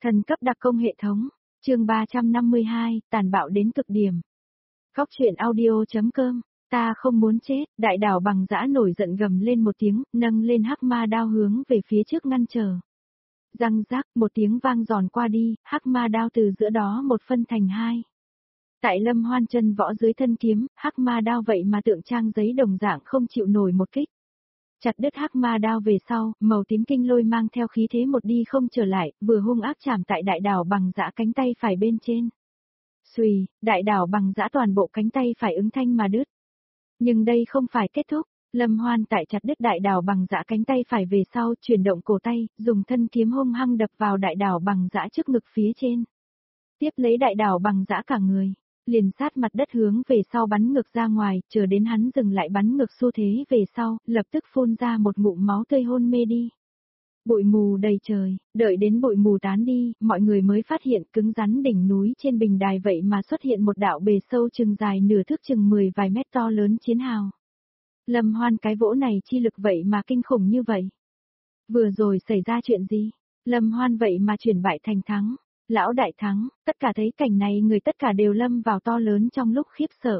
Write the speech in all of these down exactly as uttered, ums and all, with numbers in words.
Thần cấp đặc công hệ thống, chương ba trăm năm mươi hai, tàn bạo đến cực điểm. Góc truyện audio.com, ta không muốn chết, đại đảo bằng dã nổi giận gầm lên một tiếng, nâng lên hắc ma đao hướng về phía trước ngăn trở. Răng rác, một tiếng vang giòn qua đi, hắc ma đao từ giữa đó một phân thành hai. Tại Lâm Hoan chân võ dưới thân kiếm, hắc ma đao vậy mà tượng trang giấy đồng dạng không chịu nổi một kích. Chặt đứt hắc ma đao về sau, màu tím kinh lôi mang theo khí thế một đi không trở lại, vừa hung ác chạm tại đại đảo bằng dã cánh tay phải bên trên. Xùy, đại đảo bằng dã toàn bộ cánh tay phải ứng thanh mà đứt. Nhưng đây không phải kết thúc, Lâm Hoan tại chặt đứt đại đảo bằng dã cánh tay phải về sau, chuyển động cổ tay, dùng thân kiếm hung hăng đập vào đại đảo bằng dã trước ngực phía trên. Tiếp lấy đại đảo bằng dã cả người, liền sát mặt đất hướng về sau bắn ngược ra ngoài, chờ đến hắn dừng lại bắn ngược xu thế về sau, lập tức phun ra một ngụm máu tươi hôn mê đi. Bụi mù đầy trời, đợi đến bụi mù tán đi, mọi người mới phát hiện cứng rắn đỉnh núi trên bình đài vậy mà xuất hiện một đạo bề sâu chừng dài nửa thước chừng mười vài mét to lớn chiến hào. Lâm Hoan cái vỗ này chi lực vậy mà kinh khủng như vậy. Vừa rồi xảy ra chuyện gì? Lâm Hoan vậy mà chuyển bại thành thắng. Lão đại thắng, tất cả thấy cảnh này người tất cả đều lâm vào to lớn trong lúc khiếp sợ.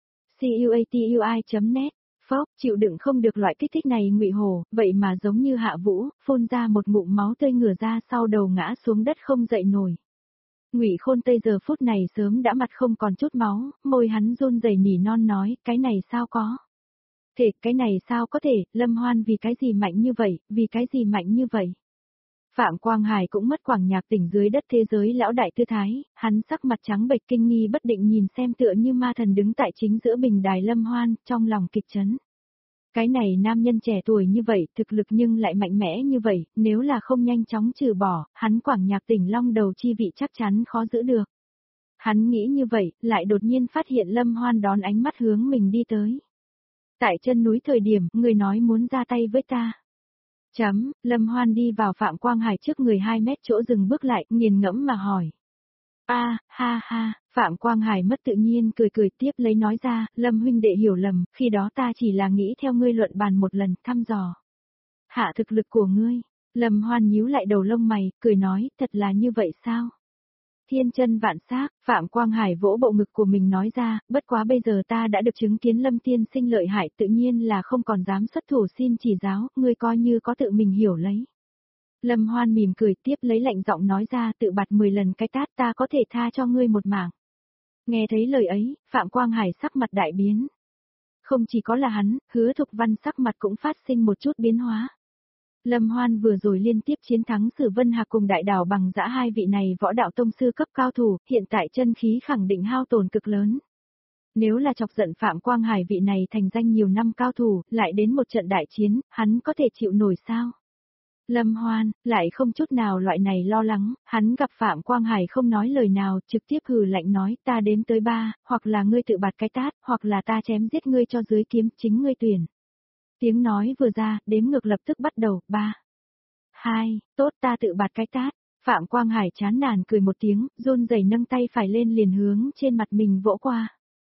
Cuatui chấm net, phốc, chịu đựng không được loại kích thích này Ngụy Hổ, vậy mà giống như Hạ Vũ, phun ra một ngụm máu tươi ngửa ra sau đầu ngã xuống đất không dậy nổi. Ngụy Khôn Tây giờ phút này sớm đã mặt không còn chút máu, môi hắn run rẩy nỉ non nói, cái này sao có? Thể, cái này sao có thể, Lâm Hoan vì cái gì mạnh như vậy, vì cái gì mạnh như vậy? Phạm Quang Hải cũng mất quảng nhạc tỉnh dưới đất thế giới lão đại tư thái, hắn sắc mặt trắng bệch kinh nghi bất định nhìn xem tựa như ma thần đứng tại chính giữa bình đài Lâm Hoan, trong lòng kịch chấn. Cái này nam nhân trẻ tuổi như vậy, thực lực nhưng lại mạnh mẽ như vậy, nếu là không nhanh chóng trừ bỏ, hắn quảng nhạc tỉnh long đầu chi vị chắc chắn khó giữ được. Hắn nghĩ như vậy, lại đột nhiên phát hiện Lâm Hoan đón ánh mắt hướng mình đi tới. Tại chân núi thời điểm, người nói muốn ra tay với ta. Chấm, Lâm Hoan đi vào Phạm Quang Hải trước người hai mét chỗ dừng bước lại, nghiền ngẫm mà hỏi. A, à, ha ha, Phạm Quang Hải mất tự nhiên cười cười tiếp lấy nói ra, Lâm huynh đệ hiểu lầm, khi đó ta chỉ là nghĩ theo ngươi luận bàn một lần, thăm dò. Hạ thực lực của ngươi, Lâm Hoan nhíu lại đầu lông mày, cười nói, thật là như vậy sao? Thiên chân vạn xác, Phạm Quang Hải vỗ bộ ngực của mình nói ra, bất quá bây giờ ta đã được chứng kiến Lâm tiên sinh lợi hại tự nhiên là không còn dám xuất thủ xin chỉ giáo, ngươi coi như có tự mình hiểu lấy. Lâm Hoan mỉm cười tiếp lấy lạnh giọng nói ra tự bạt mười lần cái tát ta có thể tha cho ngươi một mạng. Nghe thấy lời ấy, Phạm Quang Hải sắc mặt đại biến. Không chỉ có là hắn, Hứa Thục Văn sắc mặt cũng phát sinh một chút biến hóa. Lâm Hoan vừa rồi liên tiếp chiến thắng Sử Vân Hạc cùng đại đảo bằng dã hai vị này võ đạo tông sư cấp cao thủ, hiện tại chân khí khẳng định hao tổn cực lớn. Nếu là chọc giận Phạm Quang Hải vị này thành danh nhiều năm cao thủ, lại đến một trận đại chiến, hắn có thể chịu nổi sao? Lâm Hoan, lại không chút nào loại này lo lắng, hắn gặp Phạm Quang Hải không nói lời nào, trực tiếp hừ lạnh nói ta đếm tới ba, hoặc là ngươi tự bạt cái tát, hoặc là ta chém giết ngươi cho dưới kiếm, chính ngươi tuyển. Tiếng nói vừa ra, đếm ngược lập tức bắt đầu, ba, hai, tốt ta tự bạt cái tát. Phạm Quang Hải chán nản cười một tiếng, run rẩy nâng tay phải lên liền hướng trên mặt mình vỗ qua.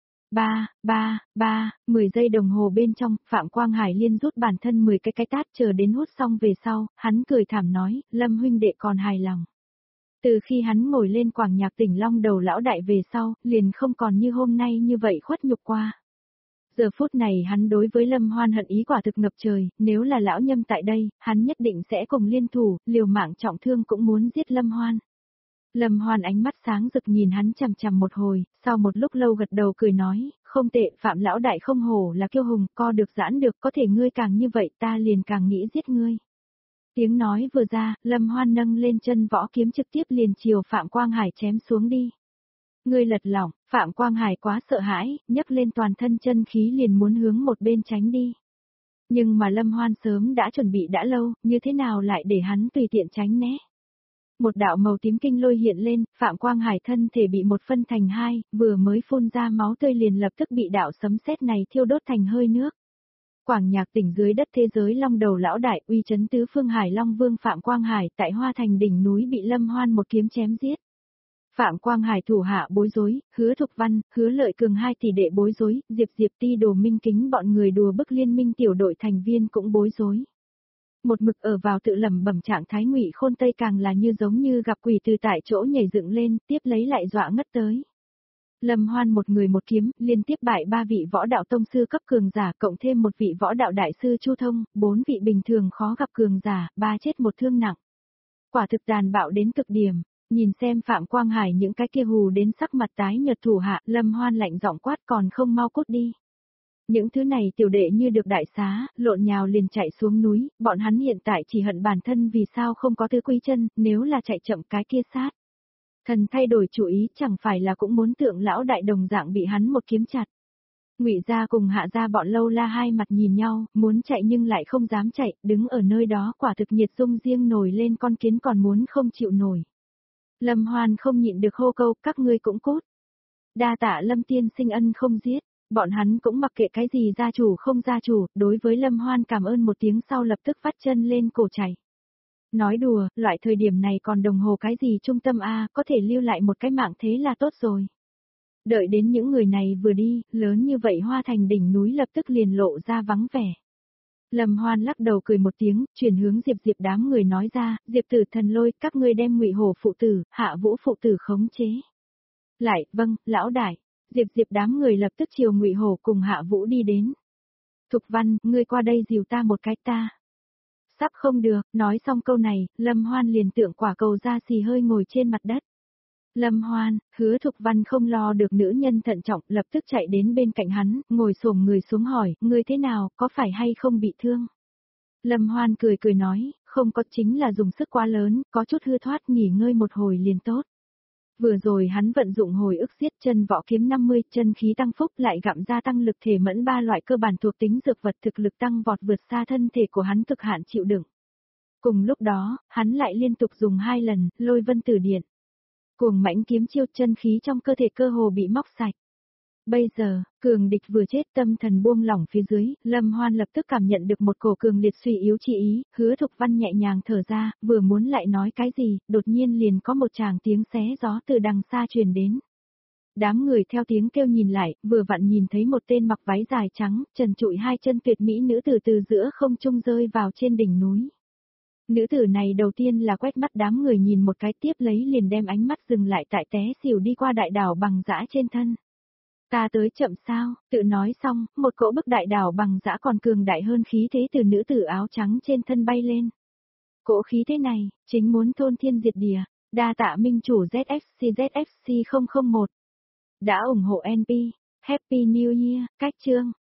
Ba, ba, ba, mười giây đồng hồ bên trong, Phạm Quang Hải liên rút bản thân mười cái cái tát chờ đến hút xong về sau, hắn cười thảm nói, Lâm huynh đệ còn hài lòng. Từ khi hắn ngồi lên quảng nhạc tỉnh long đầu lão đại về sau, liền không còn như hôm nay như vậy khuất nhục qua. Giờ phút này hắn đối với Lâm Hoan hận ý quả thực ngập trời, nếu là lão nhâm tại đây, hắn nhất định sẽ cùng liên thủ, liều mạng trọng thương cũng muốn giết Lâm Hoan. Lâm Hoan ánh mắt sáng rực nhìn hắn chằm chằm một hồi, sau một lúc lâu gật đầu cười nói, không tệ, Phạm lão đại không hổ là kiêu hùng, co được giãn được, có thể ngươi càng như vậy ta liền càng nghĩ giết ngươi. Tiếng nói vừa ra, Lâm Hoan nâng lên chân võ kiếm trực tiếp liền chiều Phạm Quang Hải chém xuống đi. Ngươi lật lỏng, Phạm Quang Hải quá sợ hãi, nhấc lên toàn thân chân khí liền muốn hướng một bên tránh đi. Nhưng mà Lâm Hoan sớm đã chuẩn bị đã lâu, như thế nào lại để hắn tùy tiện tránh né. Một đạo màu tím kinh lôi hiện lên, Phạm Quang Hải thân thể bị một phân thành hai, vừa mới phun ra máu tươi liền lập tức bị đạo sấm sét này thiêu đốt thành hơi nước. Quảng nhạc tỉnh dưới đất thế giới long đầu lão đại uy chấn tứ phương Hải Long Vương Phạm Quang Hải tại Hoa Thành đỉnh núi bị Lâm Hoan một kiếm chém giết. Phạm Quang Hải thủ hạ bối rối, Hứa Thục Văn, Hứa Lợi Cường hai tỷ đệ bối rối, Diệp Diệp Ti Đồ Minh Kính bọn người đùa bức liên minh tiểu đội thành viên cũng bối rối. Một mực ở vào tự lẩm bẩm trạng thái Ngụy Khôn Tây càng là như giống như gặp quỷ từ tại chỗ nhảy dựng lên, tiếp lấy lại dọa ngất tới. Lâm Hoan một người một kiếm, liên tiếp bại ba vị võ đạo tông sư cấp cường giả, cộng thêm một vị võ đạo đại sư Chu Thông, bốn vị bình thường khó gặp cường giả, ba chết một thương nặng. Quả thực tàn bạo đến cực điểm, nhìn xem Phạm Quang Hải những cái kia hù đến sắc mặt tái nhợt thủ hạ, Lâm Hoan lạnh giọng quát còn không mau cút đi. Những thứ này tiểu đệ như được đại xá, lộn nhào liền chạy xuống núi, bọn hắn hiện tại chỉ hận bản thân vì sao không có Tư Quy Chân, nếu là chạy chậm cái kia sát. Thần thay đổi chủ ý chẳng phải là cũng muốn tượng lão đại đồng dạng bị hắn một kiếm chặt. Ngụy gia cùng Hạ gia bọn Lâu La hai mặt nhìn nhau, muốn chạy nhưng lại không dám chạy, đứng ở nơi đó quả thực nhiệt dung riêng nổi lên con kiến còn muốn không chịu nổi. Lâm Hoan không nhịn được hô câu, các ngươi cũng cút. Đa tạ Lâm tiên sinh ân không giết, bọn hắn cũng mặc kệ cái gì gia chủ không gia chủ, đối với Lâm Hoan cảm ơn một tiếng sau lập tức vắt chân lên cổ chạy. Nói đùa, loại thời điểm này còn đồng hồ cái gì trung tâm A, có thể lưu lại một cái mạng thế là tốt rồi. Đợi đến những người này vừa đi, lớn như vậy Hoa Thành đỉnh núi lập tức liền lộ ra vắng vẻ. Lâm Hoan lắc đầu cười một tiếng, chuyển hướng Diệp Diệp đám người nói ra, Diệp Tử Thần Lôi, các ngươi đem Ngụy Hổ phụ tử, Hạ Vũ phụ tử khống chế. Lại, vâng, lão đại. Diệp Diệp đám người lập tức chiều Ngụy Hổ cùng Hạ Vũ đi đến. Thục Văn, ngươi qua đây dìu ta một cái ta. Sắp không được, nói xong câu này, Lâm Hoan liền tượng quả cầu da xì hơi ngồi trên mặt đất. Lâm Hoan, Hứa Thục Văn không lo được nữ nhân thận trọng, lập tức chạy đến bên cạnh hắn, ngồi xổm người xuống hỏi, ngươi thế nào, có phải hay không bị thương? Lâm Hoan cười cười nói, không có, chính là dùng sức quá lớn, có chút hư thoát, nghỉ ngơi một hồi liền tốt. Vừa rồi hắn vận dụng hồi ức giết chân võ kiếm năm mươi, chân khí tăng phúc lại gặm ra tăng lực thể mẫn ba loại cơ bản thuộc tính dược vật thực lực tăng vọt vượt xa thân thể của hắn cực hạn chịu đựng. Cùng lúc đó, hắn lại liên tục dùng hai lần, Lôi Vân Tử Điện. Cuồng mãnh kiếm chiêu, chân khí trong cơ thể cơ hồ bị móc sạch. Bây giờ, cường địch vừa chết, tâm thần buông lỏng phía dưới, Lâm Hoan lập tức cảm nhận được một cổ cường liệt suy yếu chi ý, Hứa Thục Văn nhẹ nhàng thở ra, vừa muốn lại nói cái gì, đột nhiên liền có một tràng tiếng xé gió từ đằng xa truyền đến. Đám người theo tiếng kêu nhìn lại, vừa vặn nhìn thấy một tên mặc váy dài trắng, trần trụi hai chân tuyệt mỹ nữ tử từ giữa không trung rơi vào trên đỉnh núi. Nữ tử này đầu tiên là quét mắt đám người nhìn một cái, tiếp lấy liền đem ánh mắt dừng lại tại té xỉu đi qua đại đảo bằng dã trên thân. Ta tới chậm sao, tự nói xong, một cỗ bức đại đảo bằng dã còn cường đại hơn khí thế từ nữ tử áo trắng trên thân bay lên. Cỗ khí thế này, chính muốn thôn thiên diệt địa, đa tạ minh chủ Z F C Z F C không không một. Đã ủng hộ en pê, Happy New Year, cách chương.